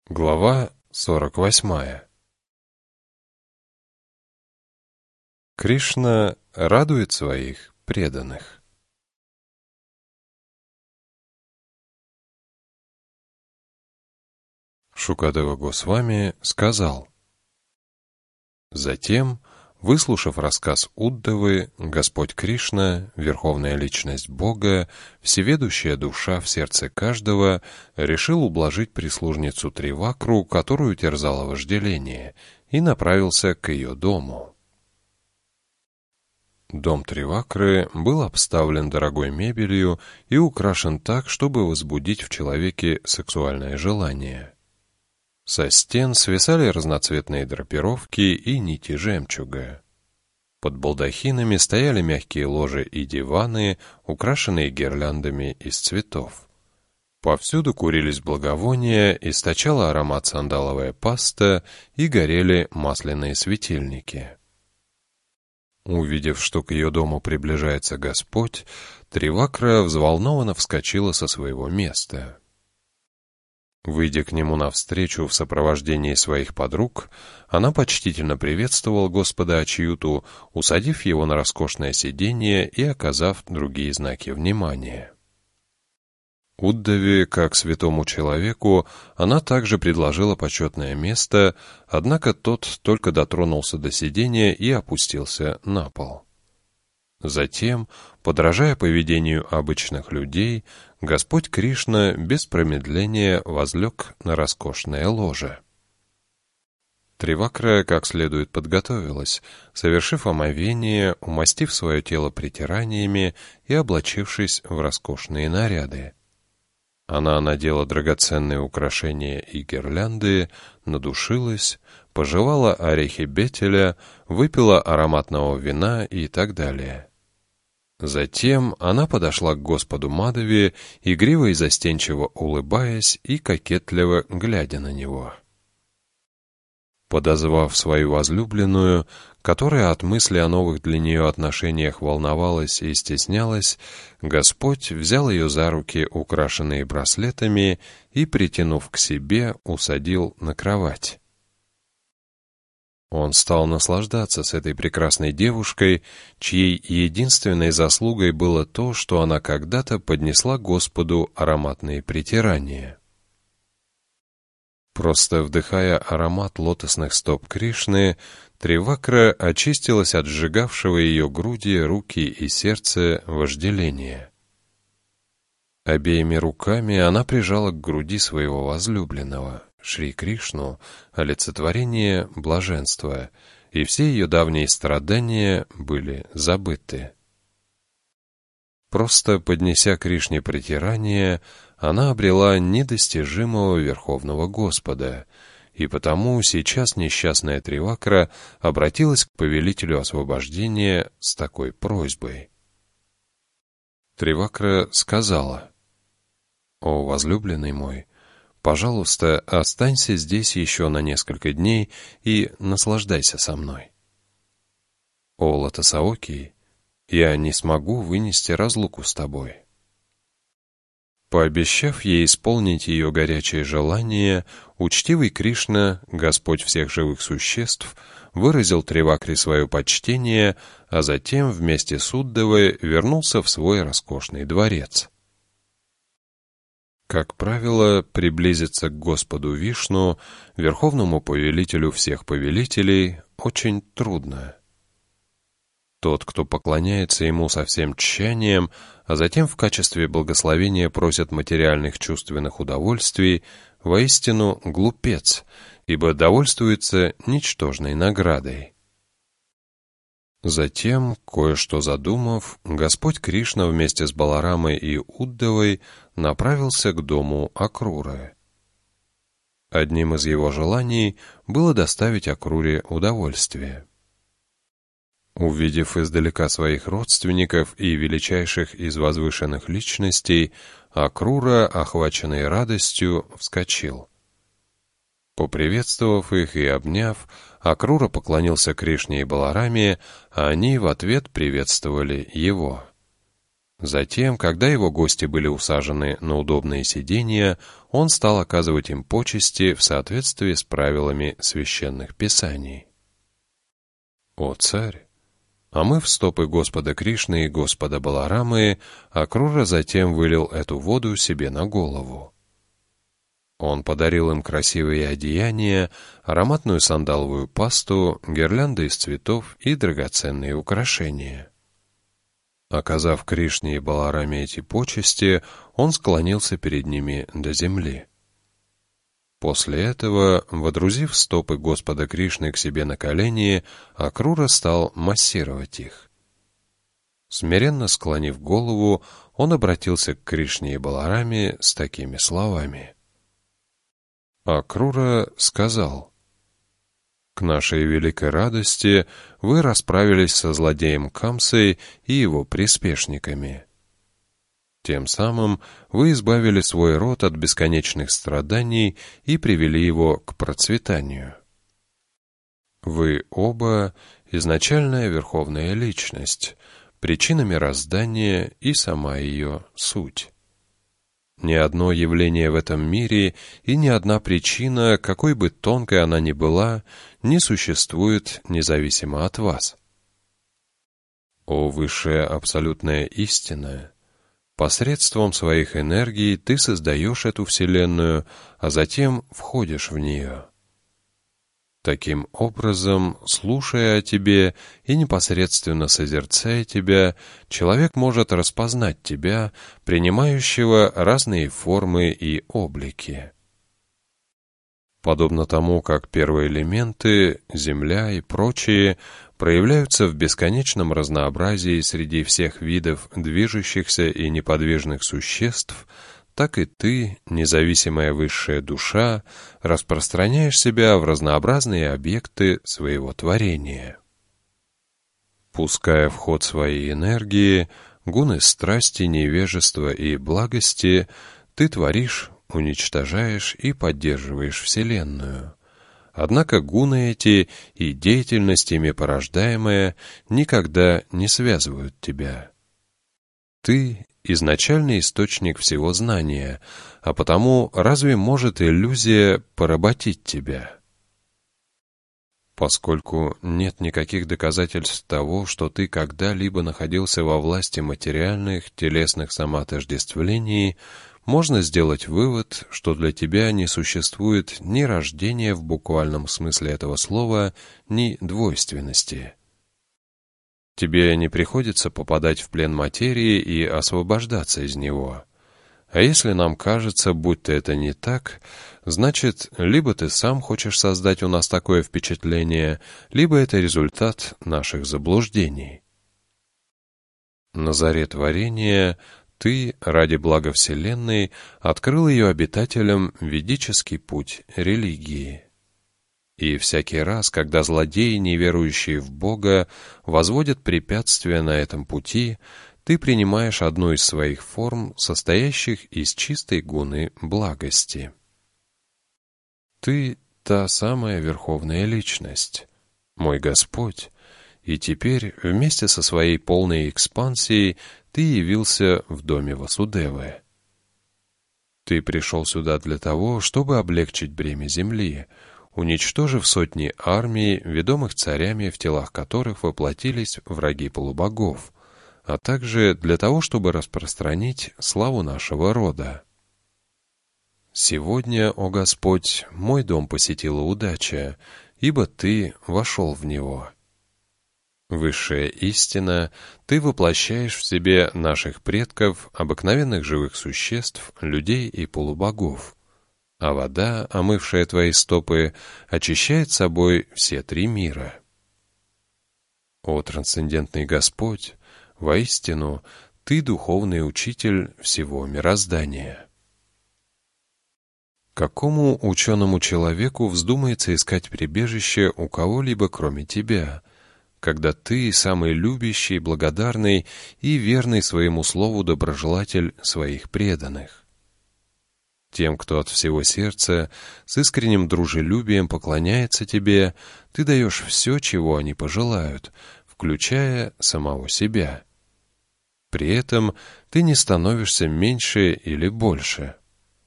Глава 48. Кришна радует своих преданных. Шукадева Госвами сказал: затем, выслушав рассказ Уддавы, Господь Кришна, Верховная Личность Бога, всеведущая душа в сердце каждого, решил ублажить прислужницу Тривакру, которую терзало вожделение, и направился к ее дому. Дом Тривакры был обставлен дорогой мебелью и украшен так, чтобы возбудить в человеке сексуальное желание. Со стен свисали разноцветные драпировки и нити жемчуга. Под балдахинами стояли мягкие ложи и диваны, украшенные гирляндами из цветов. Повсюду курились благовония, источала аромат сандаловая паста и горели масляные светильники. Увидев, что к ее дому приближается Господь, Тривакра взволнованно вскочила со своего места. Выйдя к нему навстречу в сопровождении своих подруг, она почтительно приветствовала Господа Ачьюту, усадив его на роскошное сиденье и оказав другие знаки внимания. Уддаве, как святому человеку, она также предложила почетное место, однако тот только дотронулся до сиденья и опустился на пол. Затем, подражая поведению обычных людей, Господь Кришна без промедления возлег на роскошное ложе. Тривакра как следует подготовилась, совершив омовение, умастив свое тело притираниями и облачившись в роскошные наряды. Она надела драгоценные украшения и гирлянды, надушилась, пожевала орехи бетеля, выпила ароматного вина и так далее. Затем она подошла к Господу Мадхаве, игриво и застенчиво улыбаясь и кокетливо глядя на него. Подозвав свою возлюбленную, которая от мысли о новых для нее отношениях волновалась и стеснялась, Господь взял ее за руки, украшенные браслетами, и, притянув к себе, усадил на кровать. Он стал наслаждаться с этой прекрасной девушкой, чьей единственной заслугой было то, что она когда-то поднесла Господу ароматные притирания. Просто вдыхая аромат лотосных стоп Кришны, Тривакра очистилась от сжигавшего ее груди, руки и сердце вожделения. Обеими руками она прижала к груди своего возлюбленного, Шри Кришну, олицетворение блаженства, и все ее давние страдания были забыты. Просто поднеся Кришне притирание, она обрела недостижимого Верховного Господа, и потому сейчас несчастная Тривакра обратилась к повелителю освобождения с такой просьбой. Тривакра сказала: «О, возлюбленный мой, пожалуйста, останься здесь еще на несколько дней и наслаждайся со мной. О, Лотосаокий, я не смогу вынести разлуку с тобой». Пообещав ей исполнить ее горячее желание, учтивый Кришна, Господь всех живых существ, выразил Тривакре свое почтение, а затем вместе с Уддавой вернулся в свой роскошный дворец. Как правило, приблизиться к Господу Вишну, Верховному Повелителю всех повелителей, очень трудно. Тот, кто поклоняется ему со всем тщанием, а затем в качестве благословения просит материальных чувственных удовольствий, воистину глупец, ибо довольствуется ничтожной наградой. Затем, кое-что задумав, Господь Кришна вместе с Баларамой и Уддавой направился к дому Акруры. Одним из его желаний было доставить Акруре удовольствие. Увидев издалека своих родственников и величайших из возвышенных личностей, Акрура, охваченный радостью, вскочил. Поприветствовав их и обняв, Акрура поклонился Кришне и Балараме, а они в ответ приветствовали его. Затем, когда его гости были усажены на удобные сиденья, он стал оказывать им почести в соответствии с правилами священных писаний. «О царь, омыв стопы Господа Кришны и Господа Баларамы, Акрура затем вылил эту воду себе на голову. Он подарил им красивые одеяния, ароматную сандаловую пасту, гирлянды из цветов и драгоценные украшения. Оказав Кришне и Балараме эти почести, он склонился перед ними до земли. После этого, водрузив стопы Господа Кришны к себе на колени, Акрура стал массировать их. Смиренно склонив голову, он обратился к Кришне и Балараме с такими словами. Акрура сказал: «К нашей великой радости вы расправились со злодеем Камсой и его приспешниками. Тем самым вы избавили свой род от бесконечных страданий и привели его к процветанию. Вы оба — изначальная верховная личность, причина мироздания и сама ее суть. Ни одно явление в этом мире и ни одна причина, какой бы тонкой она ни была, не существует независимо от вас. О высшая абсолютная истина! Посредством своих энергий ты создаешь эту Вселенную, а затем входишь в нее. Таким образом, слушая о тебе и непосредственно созерцая тебя, человек может распознать тебя, принимающего разные формы и облики. Подобно тому, как первые элементы, земля и прочие, проявляются в бесконечном разнообразии среди всех видов движущихся и неподвижных существ, так и ты, независимая высшая душа, распространяешь себя в разнообразные объекты своего творения. Пуская в ход свои энергии, гуны страсти, невежества и благости, ты творишь, уничтожаешь и поддерживаешь Вселенную. Однако гуны эти и деятельность ими порождаемая никогда не связывают тебя. Ты — изначальный источник всего знания, а потому разве может иллюзия поработить тебя? Поскольку нет никаких доказательств того, что ты когда-либо находился во власти материальных, телесных самоотождествлений, можно сделать вывод, что для тебя не существует ни рождения в буквальном смысле этого слова, ни двойственности. Тебе не приходится попадать в плен материи и освобождаться из него. А если нам кажется, будто это не так, значит, либо ты сам хочешь создать у нас такое впечатление, либо это результат наших заблуждений. На заре творения ты, ради блага Вселенной, открыл ее обитателям ведический путь религии. И всякий раз, когда злодеи, неверующие в Бога, возводят препятствия на этом пути, ты принимаешь одну из своих форм, состоящих из чистой гуны благости. Ты — та самая Верховная Личность, мой Господь, и теперь вместе со своей полной экспансией ты явился в доме Васудевы. Ты пришел сюда для того, чтобы облегчить бремя земли, уничтожив сотни армий, ведомых царями, в телах которых воплотились враги полубогов, а также для того, чтобы распространить славу нашего рода. Сегодня, о Господь, мой дом посетила удача, ибо Ты вошел в него. Высшая истина, Ты воплощаешь в себе наших предков, обыкновенных живых существ, людей и полубогов, а вода, омывшая Твои стопы, очищает собой все три мира. О трансцендентный Господь, воистину, Ты духовный учитель всего мироздания. Какому ученому человеку вздумается искать прибежище у кого-либо кроме Тебя, когда Ты самый любящий, благодарный и верный своему слову доброжелатель своих преданных? Тем, кто от всего сердца с искренним дружелюбием поклоняется Тебе, Ты даешь все, чего они пожелают, включая самого себя. При этом ты не становишься меньше или больше.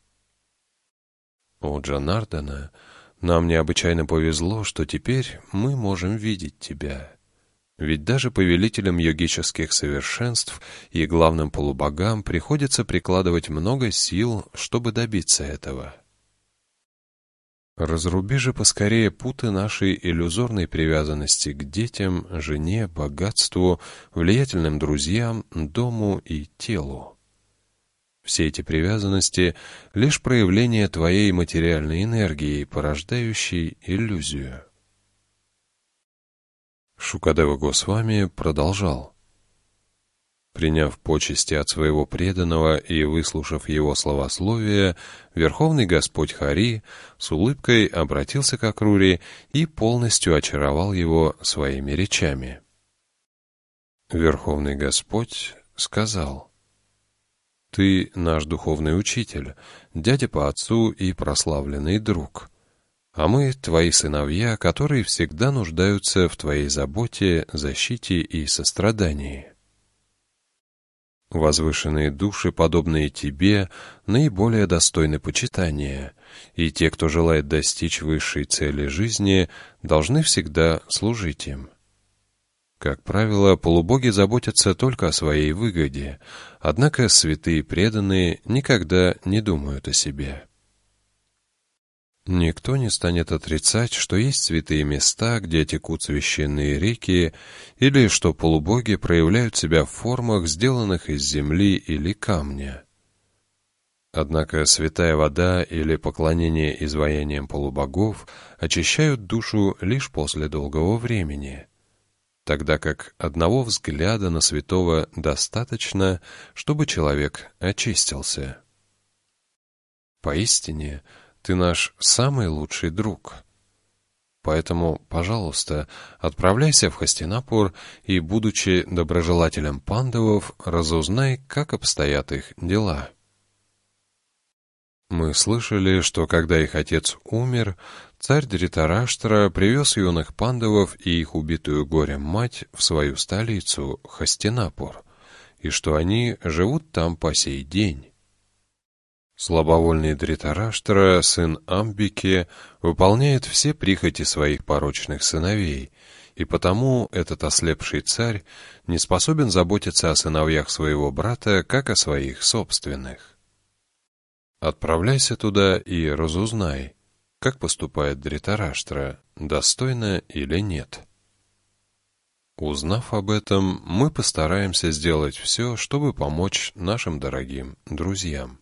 О Джанардана, нам необычайно повезло, что теперь мы можем видеть тебя. Ведь даже повелителям йогических совершенств и главным полубогам приходится прикладывать много сил, чтобы добиться этого. Разруби же поскорее путы нашей иллюзорной привязанности к детям, жене, богатству, влиятельным друзьям, дому и телу. Все эти привязанности — лишь проявление твоей материальной энергии, порождающей иллюзию. Шукадева Госвами продолжал. Приняв почести от своего преданного и выслушав его словословие, Верховный Господь Хари с улыбкой обратился к Акрури и полностью очаровал его своими речами. Верховный Господь сказал: «Ты наш духовный учитель, дядя по отцу и прославленный друг, а мы твои сыновья, которые всегда нуждаются в твоей заботе, защите и сострадании». Возвышенные души, подобные тебе, наиболее достойны почитания, и те, кто желает достичь высшей цели жизни, должны всегда служить им. Как правило, полубоги заботятся только о своей выгоде, однако святые преданные никогда не думают о себе. Никто не станет отрицать, что есть святые места, где текут священные реки, или что полубоги проявляют себя в формах, сделанных из земли или камня. Однако святая вода или поклонение изваяниям полубогов очищают душу лишь после долгого времени, тогда как одного взгляда на святого достаточно, чтобы человек очистился. Поистине, ты наш самый лучший друг. Поэтому, пожалуйста, отправляйся в Хастинапур и, будучи доброжелателем пандавов, разузнай, как обстоят их дела. Мы слышали, что когда их отец умер, царь Дритараштра привез юных пандавов и их убитую горем мать в свою столицу, Хастинапур, и что они живут там по сей день. Слабовольный Дритараштра, сын Амбики, выполняет все прихоти своих порочных сыновей, и потому этот ослепший царь не способен заботиться о сыновьях своего брата, как о своих собственных. Отправляйся туда и разузнай, как поступает Дритараштра, достойно или нет. Узнав об этом, мы постараемся сделать все, чтобы помочь нашим дорогим друзьям.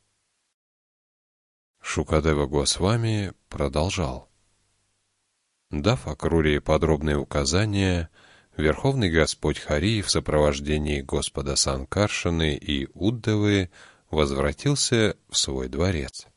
Шукадева Госвами продолжал. Дав Акрури подробные указания, Верховный Господь Хари в сопровождении Господа Санкаршаны и Уддавы возвратился в свой дворец.